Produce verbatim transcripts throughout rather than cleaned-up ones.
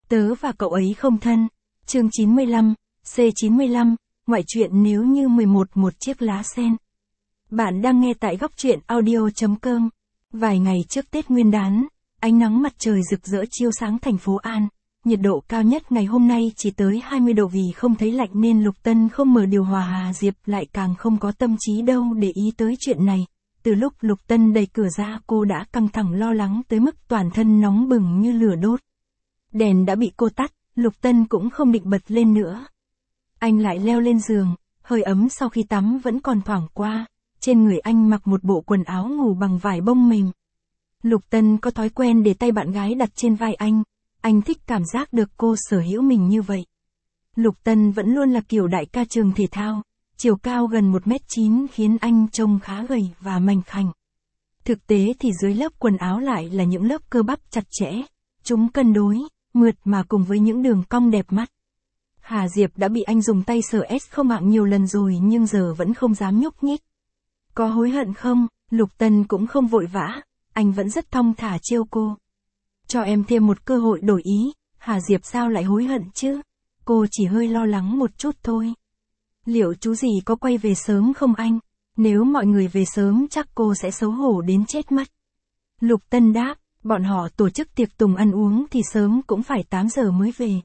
Tớ và cậu ấy không thân. Chương chín mươi lăm, C chín mươi lăm, ngoại truyện nếu như mười một một chiếc lá sen. Bạn đang nghe tại góc truyện audio chấm com. Vài ngày trước Tết Nguyên đán, ánh nắng mặt trời rực rỡ chiếu sáng thành phố An. Nhiệt độ cao nhất ngày hôm nay chỉ tới hai mươi độ, vì không thấy lạnh nên Lục Tân không mở điều hòa. Hà Diệp lại càng không có tâm trí đâu để ý tới chuyện này. Từ lúc Lục Tân đẩy cửa ra, cô đã căng thẳng lo lắng tới mức toàn thân nóng bừng như lửa đốt. Đèn đã bị cô tắt, Lục Tân cũng không định bật lên nữa. Anh lại leo lên giường, hơi ấm sau khi tắm vẫn còn thoảng qua. Trên người anh mặc một bộ quần áo ngủ bằng vải bông mềm. Lục Tân có thói quen để tay bạn gái đặt trên vai anh. Anh thích cảm giác được cô sở hữu mình như vậy. Lục Tân vẫn luôn là kiểu đại ca trường thể thao, chiều cao gần một mét chín khiến anh trông khá gầy và mảnh khảnh. Thực tế thì dưới lớp quần áo lại là những lớp cơ bắp chặt chẽ, chúng cân đối, mượt mà cùng với những đường cong đẹp mắt. Hà Diệp đã bị anh dùng tay sờ ét không mạng nhiều lần rồi nhưng giờ vẫn không dám nhúc nhích. Có hối hận không? Lục Tân cũng không vội vã, anh vẫn rất thong thả trêu cô. Cho em thêm một cơ hội đổi ý. Hà Diệp sao lại hối hận chứ? Cô chỉ hơi lo lắng một chút thôi. Liệu chú gì có quay về sớm không anh? Nếu mọi người về sớm chắc cô sẽ xấu hổ đến chết mất. Lục Tân đáp, bọn họ tổ chức tiệc tùng ăn uống thì sớm cũng phải tám giờ mới về.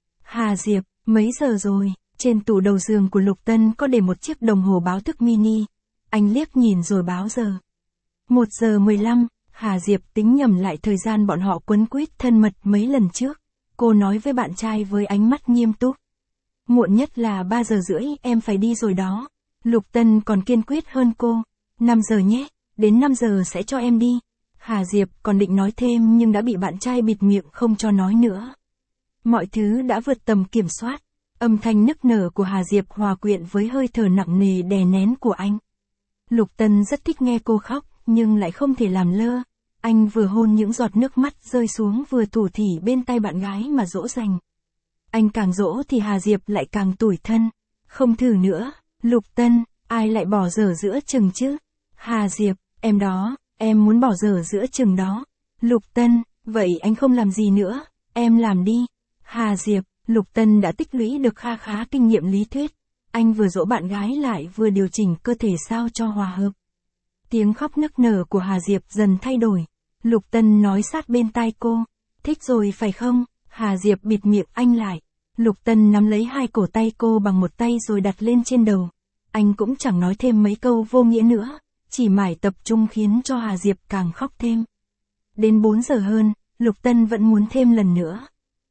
Hà Diệp, mấy giờ rồi? Trên tủ đầu giường của Lục Tân có để một chiếc đồng hồ báo thức mini. Anh liếc nhìn rồi báo giờ. một giờ mười lăm. Hà Diệp tính nhầm lại thời gian bọn họ quấn quýt thân mật mấy lần trước. Cô nói với bạn trai với ánh mắt nghiêm túc. Muộn nhất là ba giờ rưỡi em phải đi rồi đó. Lục Tân còn kiên quyết hơn cô. năm giờ nhé, đến năm giờ sẽ cho em đi. Hà Diệp còn định nói thêm nhưng đã bị bạn trai bịt miệng không cho nói nữa. Mọi thứ đã vượt tầm kiểm soát. Âm thanh nức nở của Hà Diệp hòa quyện với hơi thở nặng nề đè nén của anh. Lục Tân rất thích nghe cô khóc, nhưng lại không thể làm lơ. Anh vừa hôn những giọt nước mắt rơi xuống vừa thủ thỉ bên tay bạn gái mà dỗ dành. Anh càng dỗ thì Hà Diệp lại càng tủi thân. Không thử nữa, Lục Tân, ai lại bỏ dở giữa chừng chứ? Hà Diệp, em đó, em muốn bỏ dở giữa chừng đó. Lục Tân, vậy anh không làm gì nữa, em làm đi. Hà Diệp, Lục Tân đã tích lũy được kha khá kinh nghiệm lý thuyết. Anh vừa dỗ bạn gái lại vừa điều chỉnh cơ thể sao cho hòa hợp. Tiếng khóc nức nở của Hà Diệp dần thay đổi. Lục Tân nói sát bên tai cô. Thích rồi phải không? Hà Diệp bịt miệng anh lại. Lục Tân nắm lấy hai cổ tay cô bằng một tay rồi đặt lên trên đầu. Anh cũng chẳng nói thêm mấy câu vô nghĩa nữa, chỉ mải tập trung khiến cho Hà Diệp càng khóc thêm. Đến bốn giờ hơn, Lục Tân vẫn muốn thêm lần nữa.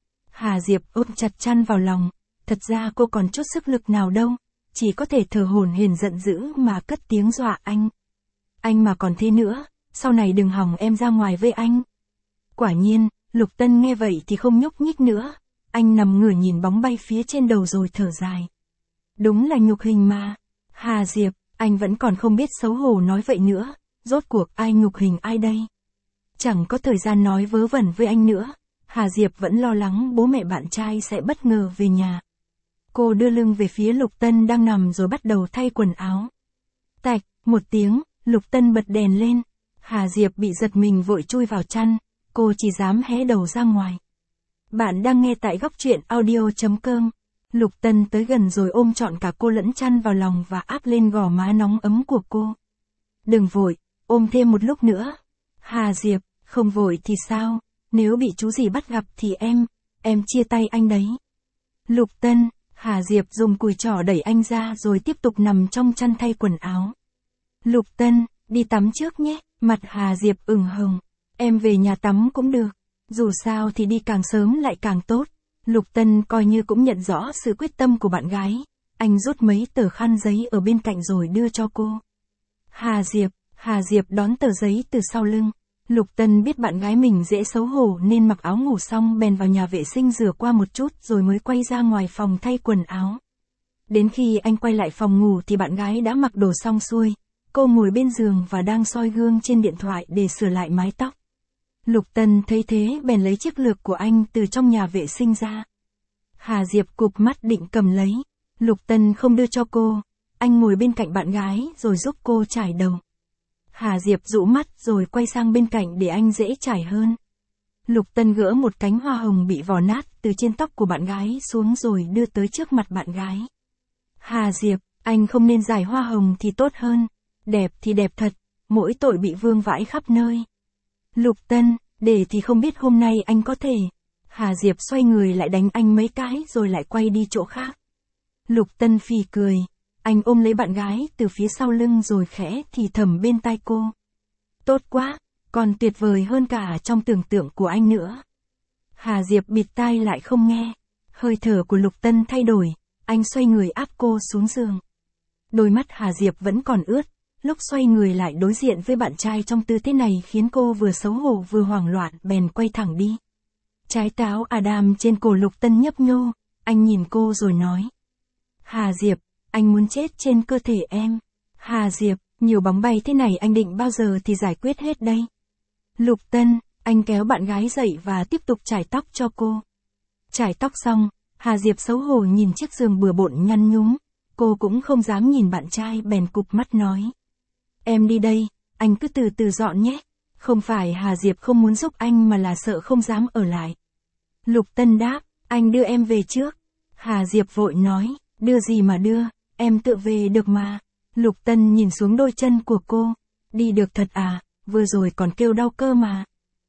Hà Diệp ôm chặt chăn vào lòng. Thật ra cô còn chút sức lực nào đâu, chỉ có thể thở hổn hển giận dữ mà cất tiếng dọa anh. Anh mà còn thế nữa, sau này đừng hòng em ra ngoài với anh. Quả nhiên, Lục Tân nghe vậy thì không nhúc nhích nữa. Anh nằm ngửa nhìn bóng bay phía trên đầu rồi thở dài. Đúng là nhục hình mà. Hà Diệp, anh vẫn còn không biết xấu hổ nói vậy nữa. Rốt cuộc ai nhục hình ai đây? Chẳng có thời gian nói vớ vẩn với anh nữa. Hà Diệp vẫn lo lắng bố mẹ bạn trai sẽ bất ngờ về nhà. Cô đưa lưng về phía Lục Tân đang nằm rồi bắt đầu thay quần áo. Tạch, một tiếng, Lục Tân bật đèn lên. Hà Diệp bị giật mình vội chui vào chăn. Cô chỉ dám hé đầu ra ngoài. Bạn đang nghe tại góc truyện audio chấm com. Lục Tân tới gần rồi ôm trọn cả cô lẫn chăn vào lòng và áp lên gò má nóng ấm của cô. Đừng vội, ôm thêm một lúc nữa. Hà Diệp, không vội thì sao? Nếu bị chú gì bắt gặp thì em, em chia tay anh đấy. Lục Tân, Hà Diệp dùng cùi trỏ đẩy anh ra rồi tiếp tục nằm trong chăn thay quần áo. Lục Tân, đi tắm trước nhé. Mặt Hà Diệp ửng hồng. Em về nhà tắm cũng được. Dù sao thì đi càng sớm lại càng tốt. Lục Tân coi như cũng nhận rõ sự quyết tâm của bạn gái. Anh rút mấy tờ khăn giấy ở bên cạnh rồi đưa cho cô. Hà Diệp, Hà Diệp đón tờ giấy từ sau lưng. Lục Tân biết bạn gái mình dễ xấu hổ nên mặc áo ngủ xong bèn vào nhà vệ sinh rửa qua một chút rồi mới quay ra ngoài phòng thay quần áo. Đến khi anh quay lại phòng ngủ thì bạn gái đã mặc đồ xong xuôi. Cô ngồi bên giường và đang soi gương trên điện thoại để sửa lại mái tóc. Lục Tân thấy thế bèn lấy chiếc lược của anh từ trong nhà vệ sinh ra. Hà Diệp cụp mắt định cầm lấy. Lục Tân không đưa cho cô. Anh ngồi bên cạnh bạn gái rồi giúp cô chải đầu. Hà Diệp rũ mắt rồi quay sang bên cạnh để anh dễ chải hơn. Lục Tân gỡ một cánh hoa hồng bị vò nát từ trên tóc của bạn gái xuống rồi đưa tới trước mặt bạn gái. Hà Diệp, anh không nên giải hoa hồng thì tốt hơn. Đẹp thì đẹp thật, mỗi tội bị vương vãi khắp nơi. Lục Tân, để thì không biết hôm nay anh có thể. Hà Diệp xoay người lại đánh anh mấy cái rồi lại quay đi chỗ khác. Lục Tân phì cười. Anh ôm lấy bạn gái từ phía sau lưng rồi khẽ thì thầm bên tai cô. Tốt quá, còn tuyệt vời hơn cả trong tưởng tượng của anh nữa. Hà Diệp bịt tai lại không nghe. Hơi thở của Lục Tân thay đổi, anh xoay người áp cô xuống giường. Đôi mắt Hà Diệp vẫn còn ướt, lúc xoay người lại đối diện với bạn trai trong tư thế này khiến cô vừa xấu hổ vừa hoảng loạn bèn quay thẳng đi. Trái táo Adam trên cổ Lục Tân nhấp nhô, anh nhìn cô rồi nói. Hà Diệp, anh muốn chết trên cơ thể em. Hà Diệp, nhiều bóng bay thế này anh định bao giờ thì giải quyết hết đây. Lục Tân, anh kéo bạn gái dậy và tiếp tục chải tóc cho cô. Chải tóc xong, Hà Diệp xấu hổ nhìn chiếc giường bừa bộn nhăn nhúm, cô cũng không dám nhìn bạn trai bèn cụp mắt nói. Em đi đây, anh cứ từ từ dọn nhé. Không phải Hà Diệp không muốn giúp anh mà là sợ không dám ở lại. Lục Tân đáp, anh đưa em về trước. Hà Diệp vội nói, đưa gì mà đưa, em tự về được mà. Lục Tân nhìn xuống đôi chân của cô, đi được thật à, vừa rồi còn kêu đau cơ mà.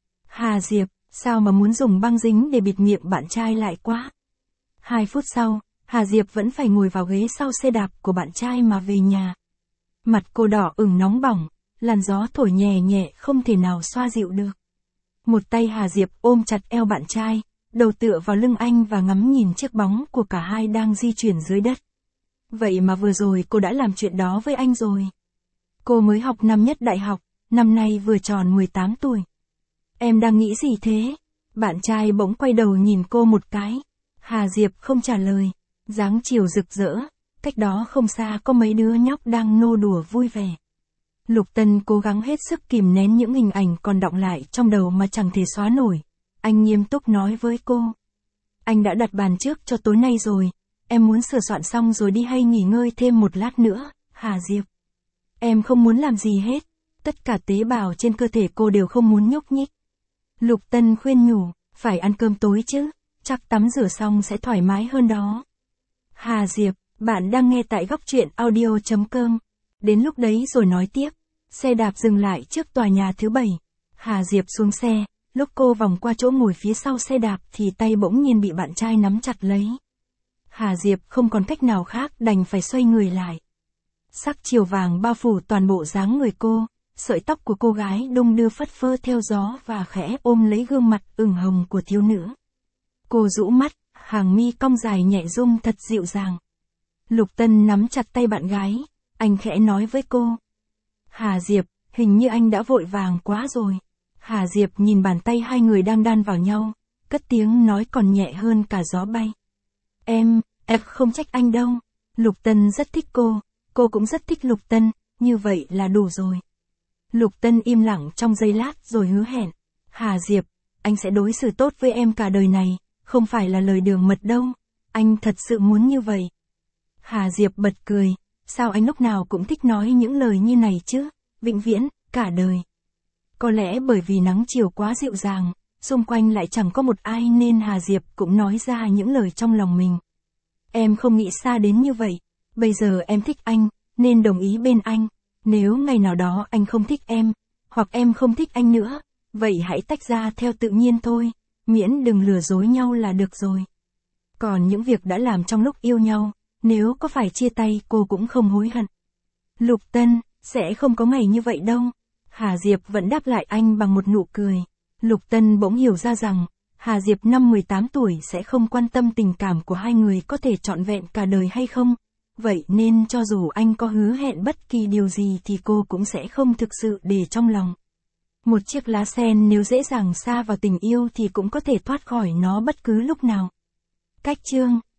Hà Diệp, sao mà muốn dùng băng dính để bịt miệng bạn trai lại quá. Hai phút sau, Hà Diệp vẫn phải ngồi vào ghế sau xe đạp của bạn trai mà về nhà. Mặt cô đỏ ửng nóng bỏng, làn gió thổi nhẹ nhẹ không thể nào xoa dịu được. Một tay Hà Diệp ôm chặt eo bạn trai, đầu tựa vào lưng anh và ngắm nhìn chiếc bóng của cả hai đang di chuyển dưới đất. Vậy mà vừa rồi cô đã làm chuyện đó với anh rồi. Cô mới học năm nhất đại học, năm nay vừa tròn mười tám tuổi. Em đang nghĩ gì thế? Bạn trai bỗng quay đầu nhìn cô một cái. Hà Diệp không trả lời, dáng chiều rực rỡ, cách đó không xa có mấy đứa nhóc đang nô đùa vui vẻ. Lục Tân cố gắng hết sức kìm nén những hình ảnh còn đọng lại trong đầu mà chẳng thể xóa nổi. Anh nghiêm túc nói với cô. Anh đã đặt bàn trước cho tối nay rồi, em muốn sửa soạn xong rồi đi hay nghỉ ngơi thêm một lát nữa, Hà Diệp. Em không muốn làm gì hết, tất cả tế bào trên cơ thể cô đều không muốn nhúc nhích. Lục Tân khuyên nhủ, phải ăn cơm tối chứ, chắc tắm rửa xong sẽ thoải mái hơn đó. Hà Diệp, bạn đang nghe tại góc truyện audio chấm com. Đến lúc đấy rồi nói tiếp. Xe đạp dừng lại trước tòa nhà thứ bảy. Hà Diệp xuống xe, lúc cô vòng qua chỗ ngồi phía sau xe đạp thì tay bỗng nhiên bị bạn trai nắm chặt lấy. Hà Diệp không còn cách nào khác đành phải xoay người lại. Sắc chiều vàng bao phủ toàn bộ dáng người cô, sợi tóc của cô gái đung đưa phất phơ theo gió và khẽ ôm lấy gương mặt ửng hồng của thiếu nữ. Cô rũ mắt, hàng mi cong dài nhẹ rung thật dịu dàng. Lục Tân nắm chặt tay bạn gái, anh khẽ nói với cô. Hà Diệp, hình như anh đã vội vàng quá rồi. Hà Diệp nhìn bàn tay hai người đang đan vào nhau, cất tiếng nói còn nhẹ hơn cả gió bay. Em, em không trách anh đâu. Lục Tân rất thích cô, cô cũng rất thích Lục Tân, như vậy là đủ rồi. Lục Tân im lặng trong giây lát rồi hứa hẹn. Hà Diệp, anh sẽ đối xử tốt với em cả đời này, không phải là lời đường mật đâu. Anh thật sự muốn như vậy. Hà Diệp bật cười, sao anh lúc nào cũng thích nói những lời như này chứ, vĩnh viễn, cả đời. Có lẽ bởi vì nắng chiều quá dịu dàng, xung quanh lại chẳng có một ai nên Hà Diệp cũng nói ra những lời trong lòng mình. Em không nghĩ xa đến như vậy, bây giờ em thích anh, nên đồng ý bên anh. Nếu ngày nào đó anh không thích em, hoặc em không thích anh nữa, vậy hãy tách ra theo tự nhiên thôi, miễn đừng lừa dối nhau là được rồi. Còn những việc đã làm trong lúc yêu nhau, nếu có phải chia tay cô cũng không hối hận. Lục Tân, sẽ không có ngày như vậy đâu. Hà Diệp vẫn đáp lại anh bằng một nụ cười. Lục Tân bỗng hiểu ra rằng, Hà Diệp năm mười tám tuổi sẽ không quan tâm tình cảm của hai người có thể trọn vẹn cả đời hay không. Vậy nên cho dù anh có hứa hẹn bất kỳ điều gì thì cô cũng sẽ không thực sự để trong lòng. Một chiếc lá sen nếu dễ dàng sa vào tình yêu thì cũng có thể thoát khỏi nó bất cứ lúc nào. Cách chương